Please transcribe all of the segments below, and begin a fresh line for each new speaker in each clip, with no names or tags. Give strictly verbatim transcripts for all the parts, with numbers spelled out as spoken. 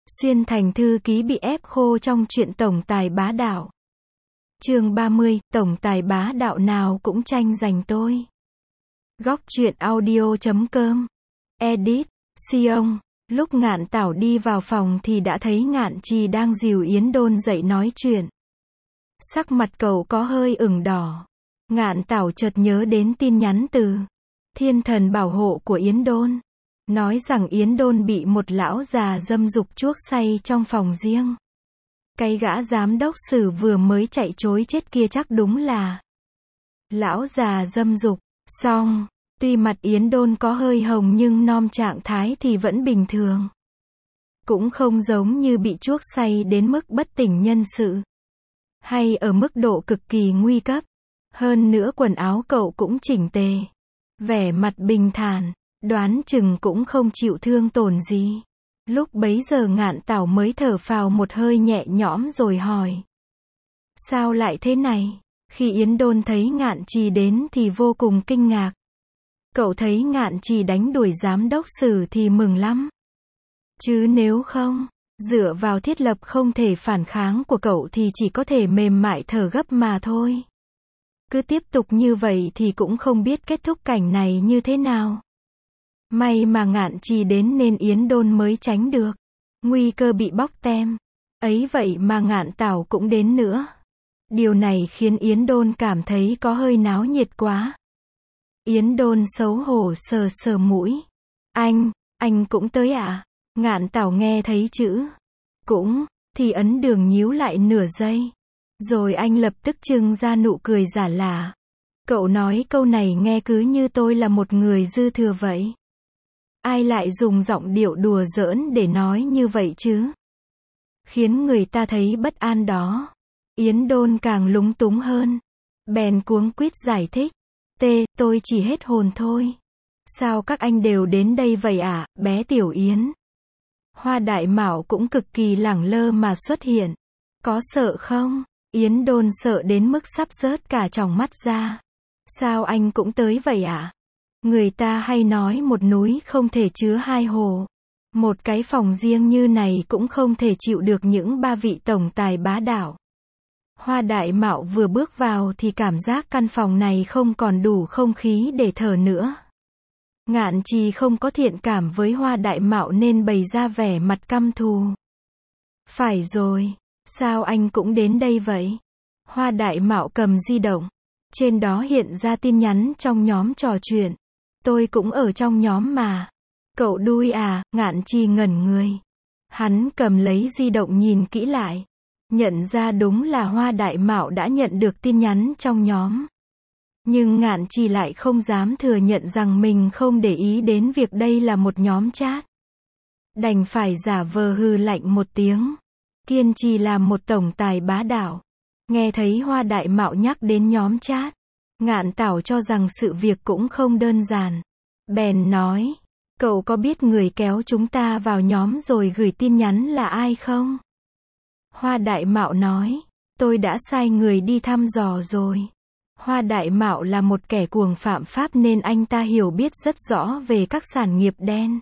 Xuyên thành thư ký bị ép khô trong chuyện tổng tài bá đạo. Chương ba mươi, tổng tài bá đạo nào cũng tranh giành tôi. Góc truyện audio chấm com. Edit, Sion. Lúc Ngạn Tảo đi vào phòng thì đã thấy Ngạn Trì đang dìu Yến Đôn dậy nói chuyện. Sắc mặt cậu có hơi ửng đỏ. Ngạn Tảo chợt nhớ đến tin nhắn từ thiên thần bảo hộ của Yến Đôn. Nói rằng Yến Đôn bị một lão già dâm dục chuốc say trong phòng riêng. Cái gã giám đốc Sử vừa mới chạy trối chết kia chắc đúng là lão già dâm dục. Xong, tuy mặt Yến Đôn có hơi hồng nhưng nom trạng thái thì vẫn bình thường. Cũng không giống như bị chuốc say đến mức bất tỉnh nhân sự. Hay ở mức độ cực kỳ nguy cấp. Hơn nữa quần áo cậu cũng chỉnh tề. Vẻ mặt bình thản. Đoán chừng cũng không chịu thương tổn gì. Lúc bấy giờ Ngạn Tảo mới thở phào một hơi nhẹ nhõm rồi hỏi. Sao lại thế này? Khi Yến Đôn thấy Ngạn Trì đến thì vô cùng kinh ngạc. Cậu thấy Ngạn Trì đánh đuổi giám đốc Sử thì mừng lắm. Chứ nếu không, dựa vào thiết lập không thể phản kháng của cậu thì chỉ có thể mềm mại thở gấp mà thôi. Cứ tiếp tục như vậy thì cũng không biết kết thúc cảnh này như thế nào. May mà Ngạn Trì đến nên Yến Đôn mới tránh được nguy cơ bị bóc tem. Ấy vậy mà Ngạn Tảo cũng đến nữa. Điều này khiến Yến Đôn cảm thấy có hơi náo nhiệt quá. Yến Đôn xấu hổ sờ sờ mũi. Anh, anh cũng tới ạ? À? Ngạn Tảo nghe thấy chữ cũng thì ấn đường nhíu lại nửa giây. Rồi anh lập tức trưng ra nụ cười giả lả. Cậu nói câu này nghe cứ như tôi là một người dư thừa vậy. Ai lại dùng giọng điệu đùa giỡn để nói như vậy chứ? Khiến người ta thấy bất an đó. Yến Đôn càng lúng túng hơn. Bèn cuống quýt giải thích. Tê, tôi chỉ hết hồn thôi. Sao các anh đều đến đây vậy ạ, à, bé Tiểu Yến? Hoa Đại Mạo cũng cực kỳ lẳng lơ mà xuất hiện. Có sợ không? Yến Đôn sợ đến mức sắp rớt cả tròng mắt ra. Sao anh cũng tới vậy ạ? À? Người ta hay nói một núi không thể chứa hai hồ. Một cái phòng riêng như này cũng không thể chịu được những ba vị tổng tài bá đạo. Hoa Đại Mạo vừa bước vào thì cảm giác căn phòng này không còn đủ không khí để thở nữa. Ngạn Trì không có thiện cảm với Hoa Đại Mạo nên bày ra vẻ mặt căm thù. Phải rồi, sao anh cũng đến đây vậy? Hoa Đại Mạo cầm di động. Trên đó hiện ra tin nhắn trong nhóm trò chuyện. Tôi cũng ở trong nhóm mà. Cậu đui à? Ngạn Trì ngẩn người. Hắn cầm lấy di động nhìn kỹ lại. Nhận ra đúng là Hoa Đại Mạo đã nhận được tin nhắn trong nhóm. Nhưng Ngạn Trì lại không dám thừa nhận rằng mình không để ý đến việc đây là một nhóm chat. Đành phải giả vờ hừ lạnh một tiếng. Kiên trì làm một tổng tài bá đạo. Nghe thấy Hoa Đại Mạo nhắc đến nhóm chat. Ngạn Tảo cho rằng sự việc cũng không đơn giản. Bèn nói. Cậu có biết người kéo chúng ta vào nhóm rồi gửi tin nhắn là ai không? Hoa Đại Mạo nói. Tôi đã sai người đi thăm dò rồi. Hoa Đại Mạo là một kẻ cuồng phạm pháp nên anh ta hiểu biết rất rõ về các sản nghiệp đen.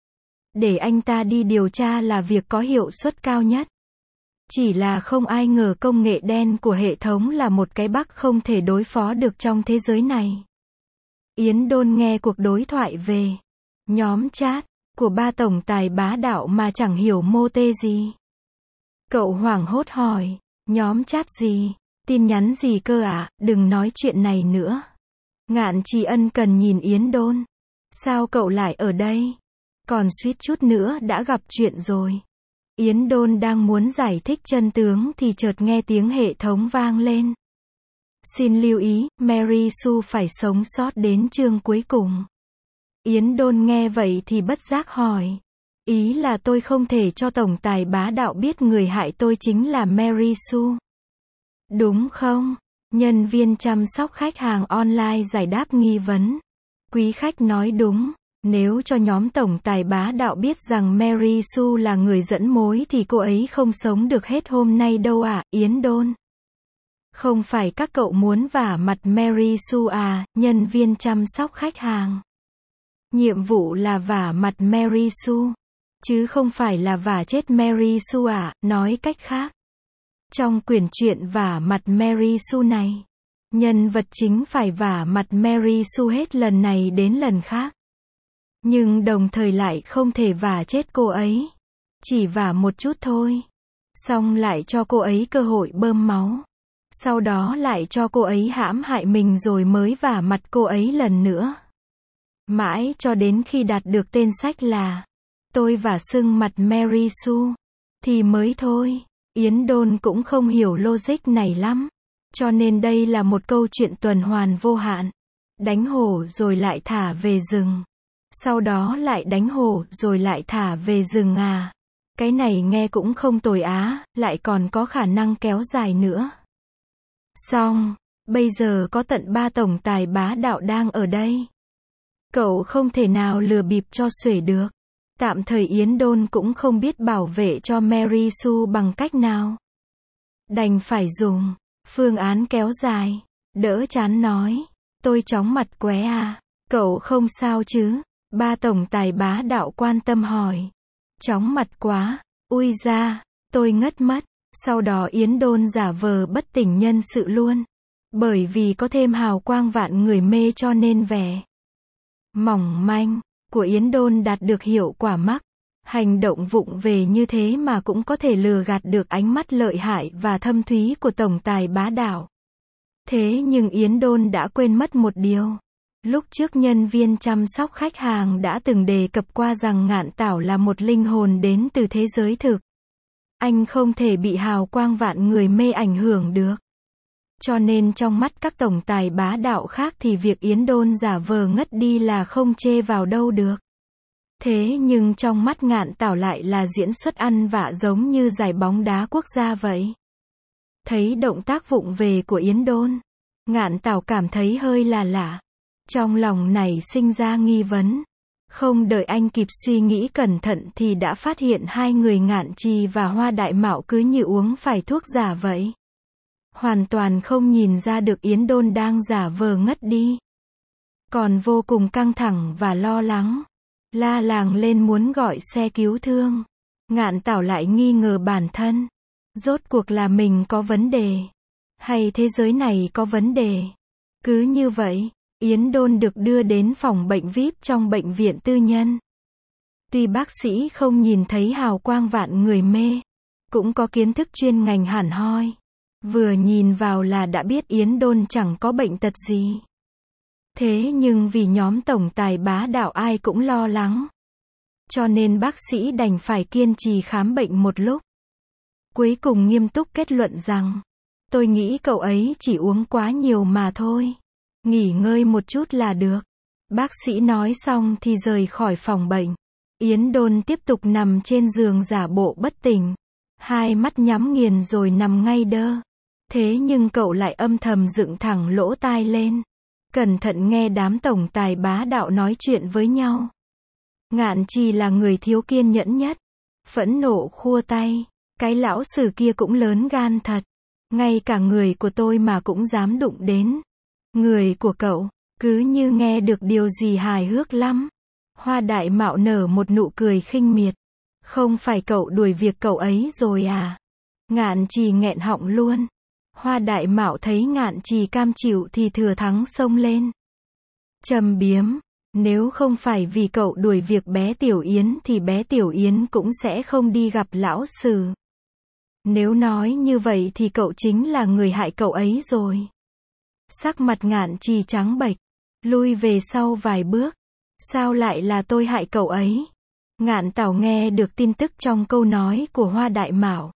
Để anh ta đi điều tra là việc có hiệu suất cao nhất. Chỉ là không ai ngờ công nghệ đen của hệ thống là một cái bug không thể đối phó được trong thế giới này. Yến Đôn nghe cuộc đối thoại về nhóm chat của ba tổng tài bá đạo mà chẳng hiểu mô tê gì. Cậu hoảng hốt hỏi, nhóm chat gì? Tin nhắn gì cơ ạ? À? Đừng nói chuyện này nữa. Ngạn Trì ân cần nhìn Yến Đôn. Sao cậu lại ở đây? Còn suýt chút nữa đã gặp chuyện rồi. Yến Đôn đang muốn giải thích chân tướng thì chợt nghe tiếng hệ thống vang lên. Xin lưu ý, Mary Sue phải sống sót đến chương cuối cùng. Yến Đôn nghe vậy thì bất giác hỏi. Ý là tôi không thể cho tổng tài bá đạo biết người hại tôi chính là Mary Sue. Đúng không? Nhân viên chăm sóc khách hàng online giải đáp nghi vấn. Quý khách nói đúng. Nếu cho nhóm tổng tài bá đạo biết rằng Mary Sue là người dẫn mối thì cô ấy không sống được hết hôm nay đâu ạ, à, Yến Đôn. Không phải các cậu muốn vả mặt Mary Sue à, nhân viên chăm sóc khách hàng. Nhiệm vụ là vả mặt Mary Sue. chứ không phải là vả chết Mary Sue à, nói cách khác. Trong quyển truyện vả mặt Mary Sue này, nhân vật chính phải vả mặt Mary Sue hết lần này đến lần khác. Nhưng đồng thời lại không thể vả chết cô ấy. Chỉ vả một chút thôi. Xong lại cho cô ấy cơ hội bơm máu. Sau đó lại cho cô ấy hãm hại mình rồi mới vả mặt cô ấy lần nữa. Mãi cho đến khi đạt được tên sách là Tôi vả sưng mặt Mary Sue thì mới thôi. Yến Đôn cũng không hiểu logic này lắm. Cho nên đây là một câu chuyện tuần hoàn vô hạn. Đánh hổ rồi lại thả về rừng. Sau đó lại đánh hổ rồi lại thả về rừng à. Cái này nghe cũng không tồi á, lại còn có khả năng kéo dài nữa. Xong, bây giờ có tận ba tổng tài bá đạo đang ở đây. Cậu không thể nào lừa bịp cho xuể được. Tạm thời Yến Đôn cũng không biết bảo vệ cho Mary Sue bằng cách nào. Đành phải dùng phương án kéo dài. Đỡ chán nói. Tôi chóng mặt qué à. Cậu không sao chứ? Ba tổng tài bá đạo quan tâm hỏi. Chóng mặt quá. Ui da, tôi ngất mất. Sau đó Yến Đôn giả vờ bất tỉnh nhân sự luôn. Bởi vì có thêm hào quang vạn người mê cho nên vẻ mỏng manh của Yến Đôn đạt được hiệu quả mắc. Hành động vụng về như thế mà cũng có thể lừa gạt được ánh mắt lợi hại và thâm thúy của tổng tài bá đạo. Thế nhưng Yến Đôn đã quên mất một điều. Lúc trước nhân viên chăm sóc khách hàng đã từng đề cập qua rằng Ngạn Tảo là một linh hồn đến từ thế giới thực. Anh không thể bị hào quang vạn người mê ảnh hưởng được. Cho nên trong mắt các tổng tài bá đạo khác thì việc Yến Đôn giả vờ ngất đi là không chê vào đâu được. Thế nhưng trong mắt Ngạn Tảo lại là diễn xuất ăn vạ giống như giải bóng đá quốc gia vậy. Thấy động tác vụng về của Yến Đôn, Ngạn Tảo cảm thấy hơi là lạ. Trong lòng này sinh ra nghi vấn. Không đợi anh kịp suy nghĩ cẩn thận thì đã phát hiện hai người Ngạn Trì và Hoa Đại Mạo cứ như uống phải thuốc giả vậy. Hoàn toàn không nhìn ra được Yến Đôn đang giả vờ ngất đi. Còn vô cùng căng thẳng và lo lắng. La làng lên muốn gọi xe cứu thương. Ngạn Tảo lại nghi ngờ bản thân. Rốt cuộc là mình có vấn đề. Hay thế giới này có vấn đề. Cứ như vậy, Yến Đôn được đưa đến phòng bệnh vi ai pi trong bệnh viện tư nhân. Tuy bác sĩ không nhìn thấy hào quang vạn người mê, cũng có kiến thức chuyên ngành hẳn hoi. Vừa nhìn vào là đã biết Yến Đôn chẳng có bệnh tật gì. Thế nhưng vì nhóm tổng tài bá đạo ai cũng lo lắng. Cho nên bác sĩ đành phải kiên trì khám bệnh một lúc. Cuối cùng nghiêm túc kết luận rằng, tôi nghĩ cậu ấy chỉ uống quá nhiều mà thôi. Nghỉ ngơi một chút là được. Bác sĩ nói xong thì rời khỏi phòng bệnh. Yến Đôn tiếp tục nằm trên giường giả bộ bất tỉnh. Hai mắt nhắm nghiền rồi nằm ngay đơ. Thế nhưng cậu lại âm thầm dựng thẳng lỗ tai lên. Cẩn thận nghe đám tổng tài bá đạo nói chuyện với nhau. Ngạn Trì là người thiếu kiên nhẫn nhất. Phẫn nộ khua tay. Cái lão sử kia cũng lớn gan thật. Ngay cả người của tôi mà cũng dám đụng đến. Người của cậu, cứ như nghe được điều gì hài hước lắm. Hoa Đại Mạo nở một nụ cười khinh miệt. Không phải cậu đuổi việc cậu ấy rồi à? Ngạn Trì nghẹn họng luôn. Hoa Đại Mạo thấy Ngạn Trì cam chịu thì thừa thắng xông lên. Châm biếm, nếu không phải vì cậu đuổi việc bé Tiểu Yến thì bé Tiểu Yến cũng sẽ không đi gặp lão sử. Nếu nói như vậy thì cậu chính là người hại cậu ấy rồi. Sắc mặt Ngạn Trì trắng bệch, lui về sau vài bước. Sao lại là tôi hại cậu ấy? Ngạn Tảo nghe được tin tức trong câu nói của Hoa Đại Mạo.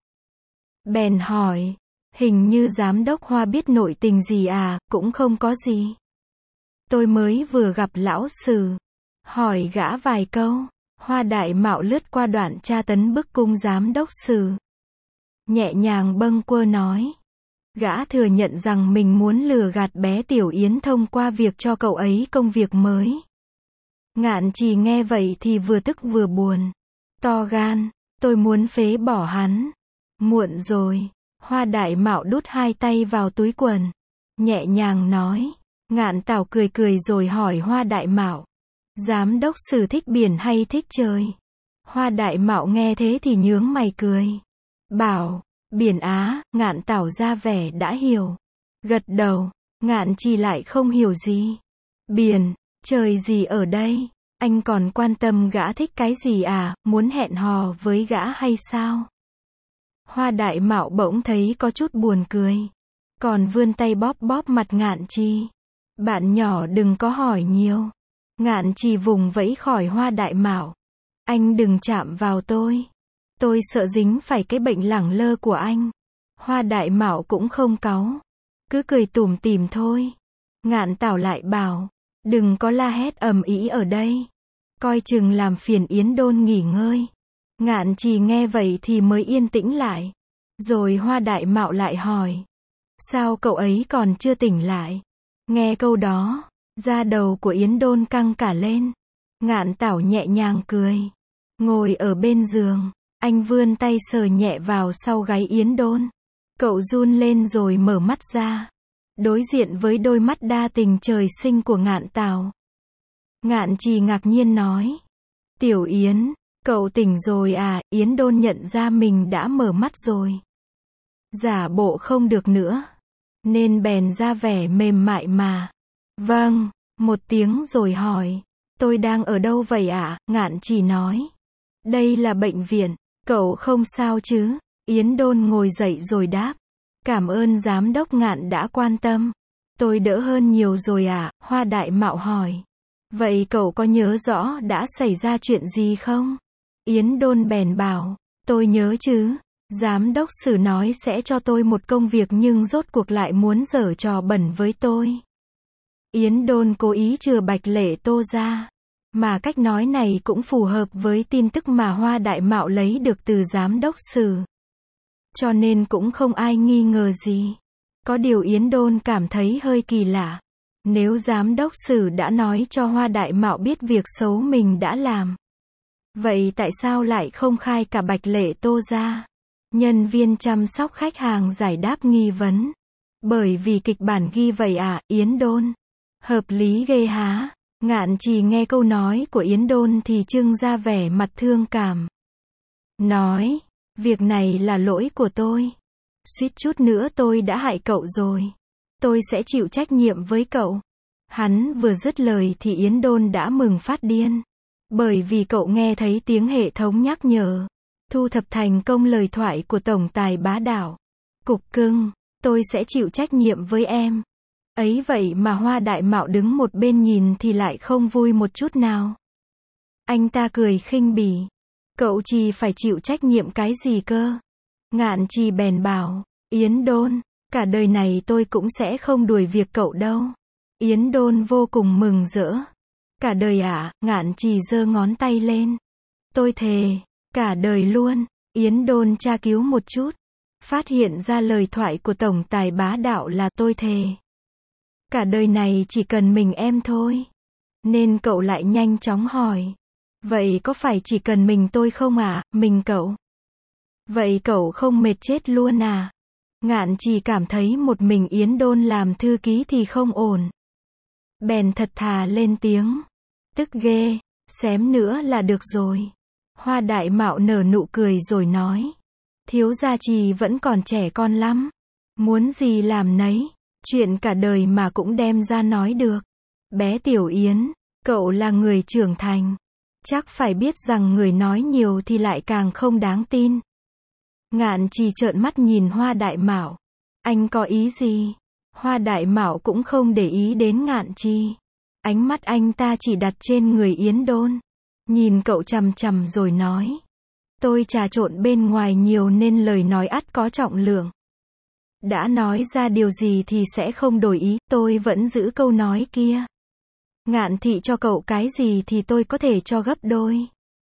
Bèn hỏi, hình như giám đốc Hoa biết nội tình gì à? Cũng không có gì. Tôi mới vừa gặp lão sử. Hỏi gã vài câu. Hoa Đại Mạo lướt qua đoạn tra tấn bức cung giám đốc sử. Nhẹ nhàng bâng quơ nói. Gã thừa nhận rằng mình muốn lừa gạt bé Tiểu Yến thông qua việc cho cậu ấy công việc mới. Ngạn Trì nghe vậy thì vừa tức vừa buồn. To gan, tôi muốn phế bỏ hắn. Muộn rồi. Hoa Đại Mạo đút hai tay vào túi quần. Nhẹ nhàng nói. Ngạn Tảo cười cười rồi hỏi Hoa Đại Mạo. Giám đốc sử thích biển hay thích trời? Hoa Đại Mạo nghe thế thì nhướng mày cười. Bảo, Biển á, Ngạn tỏ ra vẻ đã hiểu. Gật đầu, Ngạn Trì lại không hiểu gì. Biển, trời gì ở đây? Anh còn quan tâm gã thích cái gì à, muốn hẹn hò với gã hay sao? Hoa Đại Mạo bỗng thấy có chút buồn cười. Còn vươn tay bóp bóp mặt Ngạn Trì. Bạn nhỏ đừng có hỏi nhiều. Ngạn Trì vùng vẫy khỏi Hoa Đại Mạo. Anh đừng chạm vào tôi. Tôi sợ dính phải cái bệnh lẳng lơ của anh. Hoa Đại Mạo cũng không cáu. Cứ cười tủm tỉm thôi. Ngạn Tảo lại bảo. Đừng có la hét ầm ĩ ở đây. Coi chừng làm phiền Yến Đôn nghỉ ngơi. Ngạn Trì nghe vậy thì mới yên tĩnh lại. Rồi Hoa Đại Mạo lại hỏi. Sao cậu ấy còn chưa tỉnh lại? Nghe câu đó, da đầu của Yến Đôn căng cả lên. Ngạn Tảo nhẹ nhàng cười. Ngồi ở bên giường, anh vươn tay sờ nhẹ vào sau gáy Yến Đôn. Cậu run lên rồi mở mắt ra. Đối diện với đôi mắt đa tình trời sinh của Ngạn Tảo. Ngạn Trì ngạc nhiên nói. Tiểu Yến, cậu tỉnh rồi à? Yến Đôn nhận ra mình đã mở mắt rồi. Giả bộ không được nữa. Nên bèn ra vẻ mềm mại mà. Vâng, một tiếng rồi hỏi. Tôi đang ở đâu vậy ạ? À? Ngạn Trì nói. Đây là bệnh viện, cậu không sao chứ? Yến Đôn ngồi dậy rồi đáp. Cảm ơn giám đốc Ngạn đã quan tâm. Tôi đỡ hơn nhiều rồi ạ, à? Hoa Đại Mạo hỏi. Vậy cậu có nhớ rõ đã xảy ra chuyện gì không? Yến Đôn bèn bảo. Tôi nhớ chứ. Giám đốc Sử nói sẽ cho tôi một công việc nhưng rốt cuộc lại muốn giở trò bẩn với tôi. Yến Đôn cố ý chừa Bạch Lệ Tô ra. Mà cách nói này cũng phù hợp với tin tức mà Hoa Đại Mạo lấy được từ giám đốc Sử. Cho nên cũng không ai nghi ngờ gì. Có điều Yến Đôn cảm thấy hơi kỳ lạ. Nếu giám đốc Sử đã nói cho Hoa Đại Mạo biết việc xấu mình đã làm. Vậy tại sao lại không khai cả Bạch Lệ Tô ra? Nhân viên chăm sóc khách hàng giải đáp nghi vấn. Bởi vì kịch bản ghi vậy à, Yến Đôn. Hợp lý ghê há. Ngạn Trì nghe câu nói của Yến Đôn thì trưng ra vẻ mặt thương cảm. Nói, việc này là lỗi của tôi. Suýt chút nữa tôi đã hại cậu rồi. Tôi sẽ chịu trách nhiệm với cậu. Hắn vừa dứt lời thì Yến Đôn đã mừng phát điên. Bởi vì cậu nghe thấy tiếng hệ thống nhắc nhở. Thu thập thành công lời thoại của tổng tài Bá Đạo. Cục cưng, tôi sẽ chịu trách nhiệm với em. Ấy vậy mà Hoa Đại Mạo đứng một bên nhìn thì lại không vui một chút nào. Anh ta cười khinh bỉ. Cậu chỉ phải chịu trách nhiệm cái gì cơ? Ngạn Trì bèn bảo. Yến Đôn, cả đời này tôi cũng sẽ không đuổi việc cậu đâu. Yến Đôn vô cùng mừng rỡ. Cả đời ạ, à? Ngạn Trì giơ ngón tay lên. Tôi thề, cả đời luôn. Yến Đôn tra cứu một chút. Phát hiện ra lời thoại của tổng tài Bá Đạo là tôi thề. Cả đời này chỉ cần mình em thôi. Nên cậu lại nhanh chóng hỏi. Vậy có phải chỉ cần mình tôi không à, mình cậu? Vậy cậu không mệt chết luôn à? Ngạn Trì cảm thấy một mình Yến Đôn làm thư ký thì không ổn. Bèn thật thà lên tiếng. Tức ghê, xém nữa là được rồi. Hoa Đại Mạo nở nụ cười rồi nói. Thiếu gia Trì vẫn còn trẻ con lắm. Muốn gì làm nấy. Chuyện cả đời mà cũng đem ra nói được. Bé Tiểu Yến, cậu là người trưởng thành. Chắc phải biết rằng người nói nhiều thì lại càng không đáng tin. Ngạn Trì trợn mắt nhìn Hoa Đại Mạo. Anh có ý gì? Hoa Đại Mạo cũng không để ý đến Ngạn Trì. Ánh mắt anh ta chỉ đặt trên người Yến Đôn. Nhìn cậu chằm chằm rồi nói. Tôi trà trộn bên ngoài nhiều nên lời nói ắt có trọng lượng. Đã nói ra điều gì thì sẽ không đổi ý, tôi vẫn giữ câu nói kia. Ngạn thị cho cậu cái gì thì tôi có thể cho gấp đôi.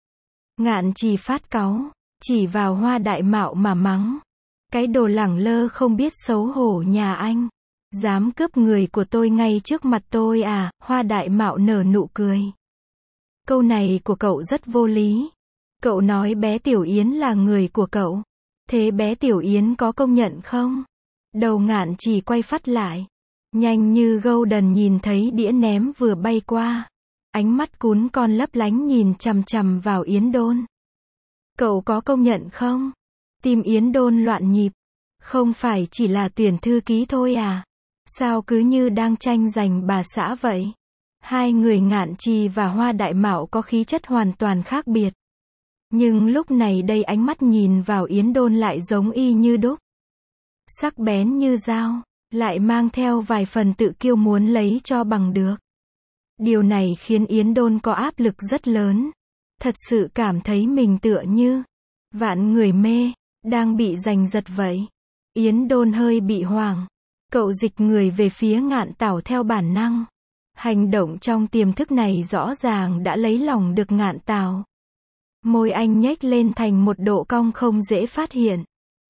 Ngạn Trì phát cáu, chỉ vào Hoa Đại Mạo mà mắng. Cái đồ lẳng lơ không biết xấu hổ nhà anh. Dám cướp người của tôi ngay trước mặt tôi à? Hoa Đại Mạo nở nụ cười. Câu này của cậu rất vô lý. Cậu nói bé Tiểu Yến là người của cậu. Thế bé Tiểu Yến có công nhận không? Đầu Ngạn Trì quay phắt lại. Nhanh như gâu đần nhìn thấy đĩa ném vừa bay qua. Ánh mắt cún con lấp lánh nhìn chằm chằm vào Yến Đôn. Cậu có công nhận không? Tim Yến Đôn loạn nhịp. Không phải chỉ là tuyển thư ký thôi à? Sao cứ như đang tranh giành bà xã vậy? Hai người Ngạn Trì và Hoa Đại Mạo có khí chất hoàn toàn khác biệt. Nhưng lúc này đây ánh mắt nhìn vào Yến Đôn lại giống y như đúc. Sắc bén như dao, lại mang theo vài phần tự kiêu muốn lấy cho bằng được. Điều này khiến Yến Đôn có áp lực rất lớn. Thật sự cảm thấy mình tựa như vạn người mê, đang bị giành giật vậy. Yến Đôn hơi bị hoảng. Cậu dịch người về phía Ngạn Tảo theo bản năng. Hành động trong tiềm thức này rõ ràng đã lấy lòng được Ngạn Tảo. Môi anh nhếch lên thành một độ cong không dễ phát hiện.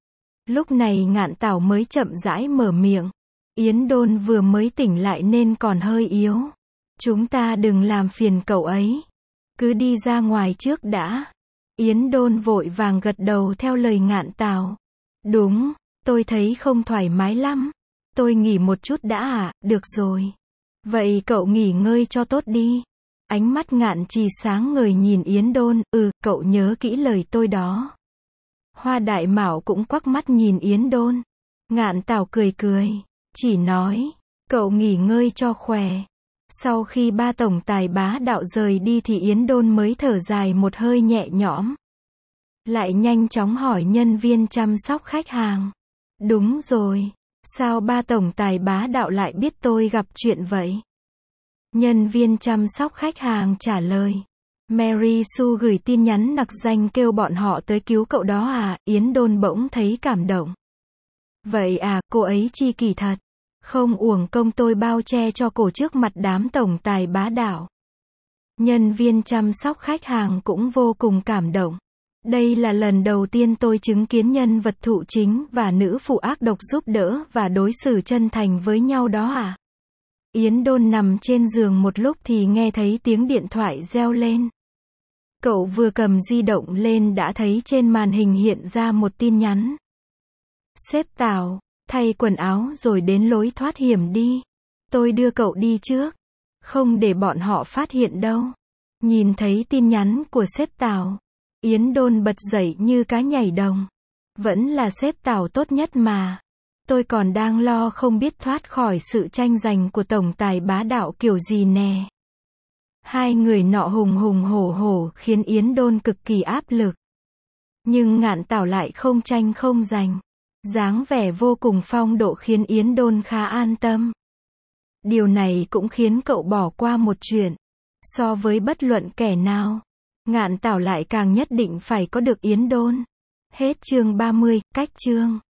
Lúc này Ngạn Tảo mới chậm rãi mở miệng. Yến Đôn vừa mới tỉnh lại nên còn hơi yếu. Chúng ta đừng làm phiền cậu ấy. Cứ đi ra ngoài trước đã. Yến Đôn vội vàng gật đầu theo lời Ngạn Tảo. Đúng, tôi thấy không thoải mái lắm. Tôi nghỉ một chút đã à, được rồi. Vậy cậu nghỉ ngơi cho tốt đi. Ánh mắt Ngạn Trì sáng ngời nhìn Yến Đôn, ừ, cậu nhớ kỹ lời tôi đó. Hoa Đại Mạo cũng quắc mắt nhìn Yến Đôn. Ngạn Tảo cười cười, chỉ nói, cậu nghỉ ngơi cho khỏe. Sau khi ba tổng tài bá đạo rời đi thì Yến Đôn mới thở dài một hơi nhẹ nhõm. Lại nhanh chóng hỏi nhân viên chăm sóc khách hàng. Đúng rồi, sao ba tổng tài bá đạo lại biết tôi gặp chuyện vậy? Nhân viên chăm sóc khách hàng trả lời. Mary Sue gửi tin nhắn nặc danh kêu bọn họ tới cứu cậu đó à, Yến Đôn bỗng thấy cảm động. Vậy à, cô ấy chi kỷ thật. Không uổng công tôi bao che cho cổ trước mặt đám tổng tài bá đạo. Nhân viên chăm sóc khách hàng cũng vô cùng cảm động. Đây là lần đầu tiên tôi chứng kiến nhân vật thụ chính và nữ phụ ác độc giúp đỡ và đối xử chân thành với nhau đó à. Yến Đôn nằm trên giường một lúc thì nghe thấy tiếng điện thoại reo lên. Cậu vừa cầm di động lên đã thấy trên màn hình hiện ra một tin nhắn. Sếp Tảo, thay quần áo rồi đến lối thoát hiểm đi. Tôi đưa cậu đi trước. Không để bọn họ phát hiện đâu. Nhìn thấy tin nhắn của sếp Tảo, Yến Đôn bật dậy như cá nhảy đồng. Vẫn là sếp Tảo tốt nhất mà. Tôi còn đang lo không biết thoát khỏi sự tranh giành của tổng tài bá đạo kiểu gì nè. Hai người nọ hùng hùng hổ hổ khiến Yến Đôn cực kỳ áp lực. Nhưng Ngạn Tảo lại không tranh không giành. Dáng vẻ vô cùng phong độ khiến Yến Đôn khá an tâm. Điều này cũng khiến cậu bỏ qua một chuyện. So với bất luận kẻ nào, Ngạn Tảo lại càng nhất định phải có được Yến Đôn. Hết chương ba mươi, cách chương.